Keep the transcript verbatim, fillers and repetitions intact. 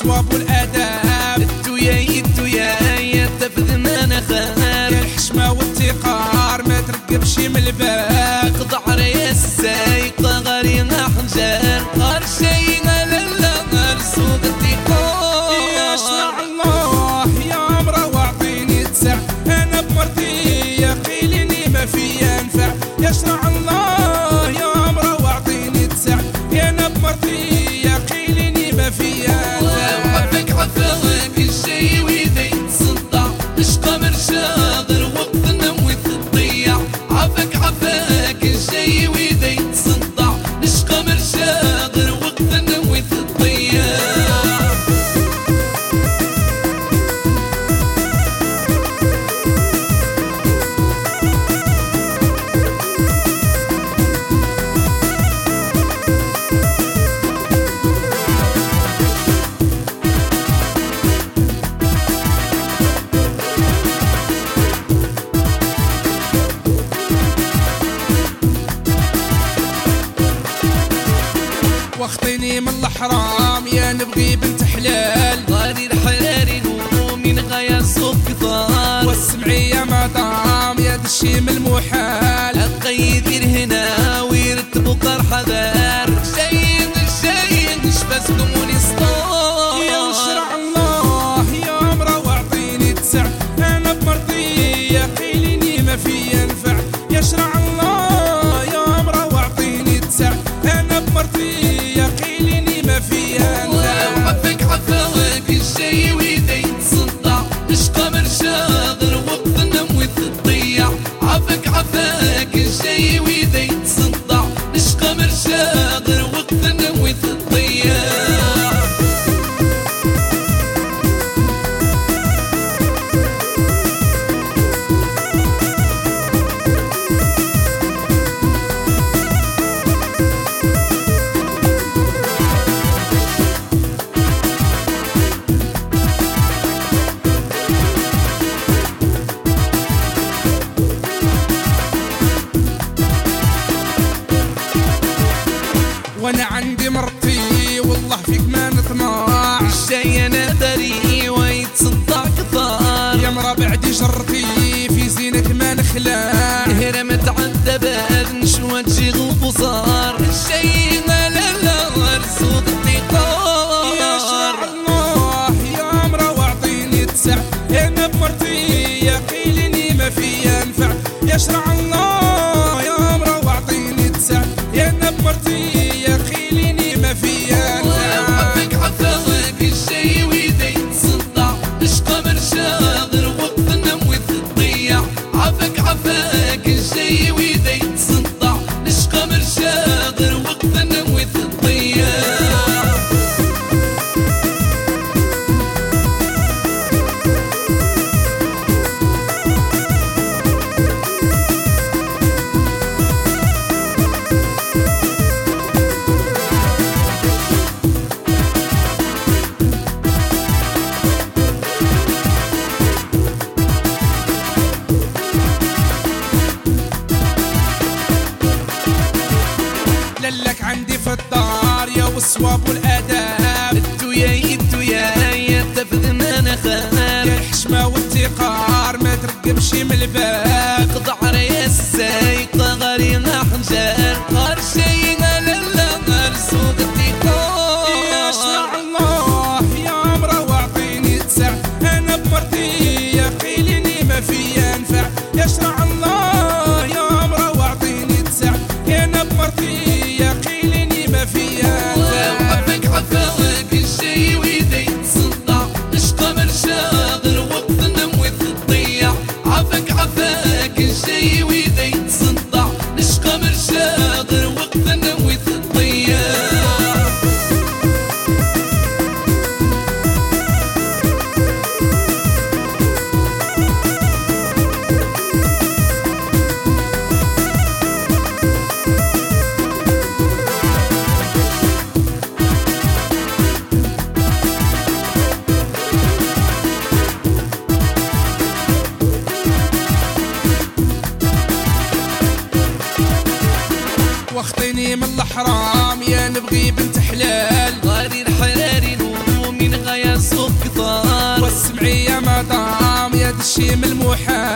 والصواب والاداب. التويا التويا تفذ انا خاب، يا الحشمه والتقار ما ترقبش من الباب. قطع ريس السايقه غرينا حنجر، غار شي لالا غار سوق التقار. يا شرع الله يا عمره واعطيني تسع، انا بمرتي يقيلني ما فيا انفع. يا شرع الله يا عمره واعطيني تسع، انا بمرتي يقيلني ما فيا انفع. عفك عفاك الشي ويذا يتصدع، مش قمر شاغر وقتنا وتضيع. عفك عفاك الشي ويذا يتصدع، مش قمر شاغر وقتنا وتضيع. واخطيني من الحرام يا نبغي بنت حلال. غادي الحلال من غاية سوق كثار، والسمعي يا مدام يا دشي من المحال. القيد هنا ويرتبوا قرحة دار، شاين شاين شفاسكم ونسطار. يا شرع الله يا عمره واعطيني تسع، انا بمرضي يقيلني ما في ينفع. يا شرع الله يا عمره واعطيني تسع، انا بمرضي يقيلني ما في ينفع. عفك عفاك الشي ويذا يتصدع، مش قمر شاغر وقتنا وتضيع. عفك عفاك الشي ويذا يتصدع، مش قمر شاغر وقتنا وتضيع. وانا عندي مرتي والله فيك ما نطمع. الشي انا دري ويتصدع كثار، يا مرا بعدي شرتي في زينك ما نخلع. هرمت عالدباب نشوى تجي غبصار، الشي لا لا سوق التقار. يا شرع الله يا عمره واعطيني تسع، انا بمرتي يقيلني ما في ينفع. يا شرع الله يا عمره واعطيني تسع، انا بمرتي يقيلني ما في ينفع. عفك عفاك الشي ويذا يتصدع، مش قمر شاغر وقتنا وتضيع. عفك عفاك الشي ويذا يتصدع، مش قمر شاغر وقتنا وتضيع. لك عندي في الدار يا والصواب والاداب. التويا التويا تفذ انا خاب، يا الحشمه والتقار ما ترقبش من الباب. قطع ريس السايقه غرينا حنجر، غار شي لالا غار سوق التقار. يا شرع الله يا عمره واعطيني تسع، انا بمرتي يقيلني ما في ينفع. يا شرع الله يا عمره واعطيني تسع، انا بمرتي يقيلني ما في ينفع. عفك عفاك الشي ويذا يتصدع، مش قمر شاغر وقتنا وتضيع. عفك عفاك الشي ويذا يتصدع، مش قمر شاغر وقتنا وتضيع. واخطيني من الحرام يا نبغي بنت حلال. غادي الحلال من غاية ماشي من المحال